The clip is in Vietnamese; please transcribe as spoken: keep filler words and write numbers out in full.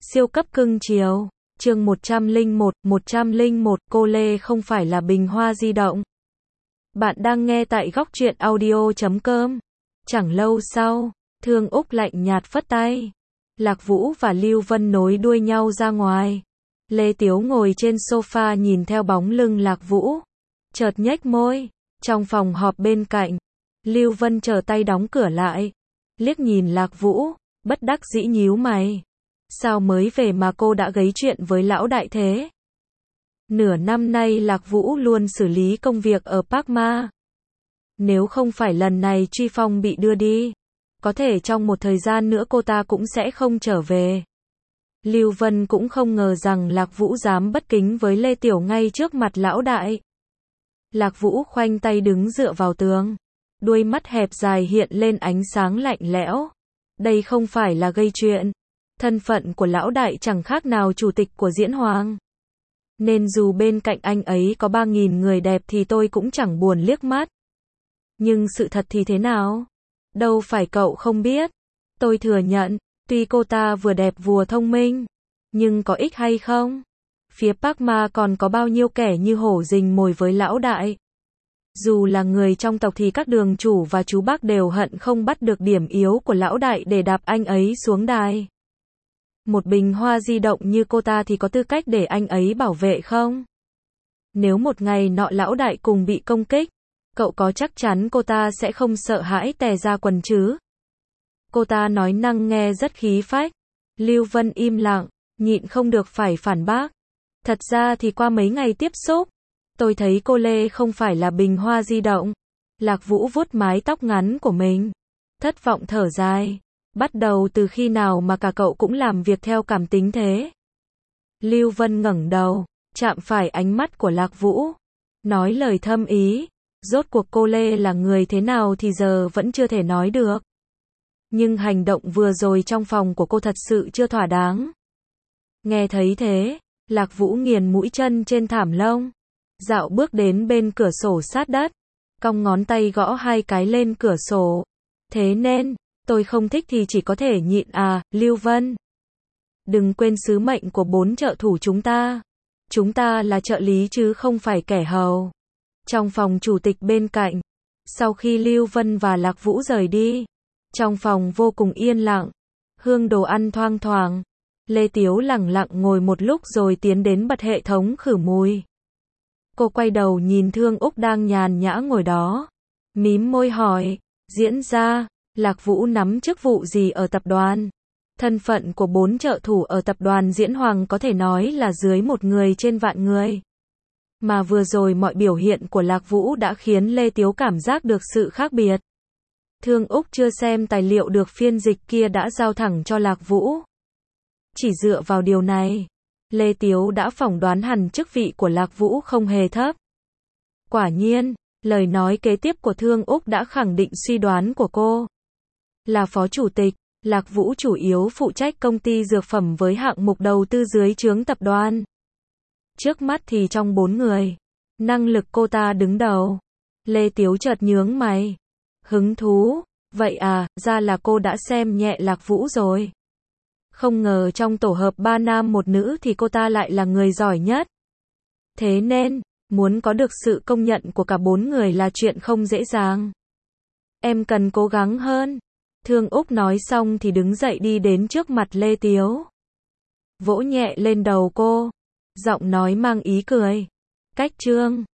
Siêu cấp cưng chiều. Chương một trăm lẻ một, một trăm lẻ một, cô Lê không phải là bình hoa di động. Bạn đang nghe tại góc truyện audio chấm com. Chẳng lâu sau, Thương Úc lạnh nhạt phất tay. Lạc Vũ và Lưu Vân nối đuôi nhau ra ngoài. Lê Tiếu ngồi trên sofa nhìn theo bóng lưng Lạc Vũ. Chợt nhếch môi. Trong phòng họp bên cạnh, Lưu Vân trở tay đóng cửa lại. Liếc nhìn Lạc Vũ, bất đắc dĩ nhíu mày. Sao mới về mà cô đã gây chuyện với lão đại thế? Nửa năm nay Lạc Vũ luôn xử lý công việc ở Park Ma. Nếu không phải lần này Truy Phong bị đưa đi, có thể trong một thời gian nữa cô ta cũng sẽ không trở về. Lưu Vân cũng không ngờ rằng Lạc Vũ dám bất kính với Lê Tiểu ngay trước mặt lão đại. Lạc Vũ khoanh tay đứng dựa vào tường. Đuôi mắt hẹp dài hiện lên ánh sáng lạnh lẽo. Đây không phải là gây chuyện. Thân phận của lão đại chẳng khác nào chủ tịch của Diễn Hoàng. Nên dù bên cạnh anh ấy có ba nghìn người đẹp thì tôi cũng chẳng buồn liếc mắt. Nhưng sự thật thì thế nào? Đâu phải cậu không biết. Tôi thừa nhận, tuy cô ta vừa đẹp vừa thông minh, nhưng có ích hay không? Phía Park Ma còn có bao nhiêu kẻ như hổ rình mồi với lão đại. Dù là người trong tộc thì các đường chủ và chú bác đều hận không bắt được điểm yếu của lão đại để đạp anh ấy xuống đài. Một bình hoa di động như cô ta thì có tư cách để anh ấy bảo vệ không? Nếu một ngày nọ lão đại cùng bị công kích, cậu có chắc chắn cô ta sẽ không sợ hãi tè ra quần chứ? Cô ta nói năng nghe rất khí phách. Lưu Vân im lặng, nhịn không được phải phản bác. Thật ra thì qua mấy ngày tiếp xúc, tôi thấy cô Lê không phải là bình hoa di động. Lạc Vũ vuốt mái tóc ngắn của mình, thất vọng thở dài. Bắt đầu từ khi nào mà cả cậu cũng làm việc theo cảm tính thế? Lưu Vân ngẩng đầu, chạm phải ánh mắt của Lạc Vũ, nói lời thâm ý. Rốt cuộc cô Lê là người thế nào thì giờ vẫn chưa thể nói được. Nhưng hành động vừa rồi trong phòng của cô thật sự chưa thỏa đáng. Nghe thấy thế, Lạc Vũ nghiền mũi chân trên thảm lông, dạo bước đến bên cửa sổ sát đất, cong ngón tay gõ hai cái lên cửa sổ. Thế nên, tôi không thích thì chỉ có thể nhịn à, Lưu Vân. Đừng quên sứ mệnh của bốn trợ thủ chúng ta. Chúng ta là trợ lý chứ không phải kẻ hầu. Trong phòng chủ tịch bên cạnh, sau khi Lưu Vân và Lạc Vũ rời đi, trong phòng vô cùng yên lặng, hương đồ ăn thoang thoảng. Lê Tiếu lẳng lặng ngồi một lúc rồi tiến đến bật hệ thống khử mùi. Cô quay đầu nhìn Thương Úc đang nhàn nhã ngồi đó, mím môi hỏi, diễn ra, Lạc Vũ nắm chức vụ gì ở tập đoàn? Thân phận của bốn trợ thủ ở tập đoàn Diễn Hoàng có thể nói là dưới một người trên vạn người. Mà vừa rồi mọi biểu hiện của Lạc Vũ đã khiến Lê Tiếu cảm giác được sự khác biệt. Thương Úc chưa xem tài liệu được phiên dịch kia đã giao thẳng cho Lạc Vũ. Chỉ dựa vào điều này, Lê Tiếu đã phỏng đoán hẳn chức vị của Lạc Vũ không hề thấp. Quả nhiên, lời nói kế tiếp của Thương Úc đã khẳng định suy đoán của cô. Là phó chủ tịch, Lạc Vũ chủ yếu phụ trách công ty dược phẩm với hạng mục đầu tư dưới trướng tập đoàn. Trước mắt thì trong bốn người, năng lực cô ta đứng đầu. Lê Tiếu chợt nhướng mày. Hứng thú, vậy à, ra là cô đã xem nhẹ Lạc Vũ rồi. Không ngờ trong tổ hợp ba nam một nữ thì cô ta lại là người giỏi nhất. Thế nên, muốn có được sự công nhận của cả bốn người là chuyện không dễ dàng. Em cần cố gắng hơn. Thương Úc nói xong thì đứng dậy đi đến trước mặt Lê Tiếu. Vỗ nhẹ lên đầu cô. Giọng nói mang ý cười. Cách trương.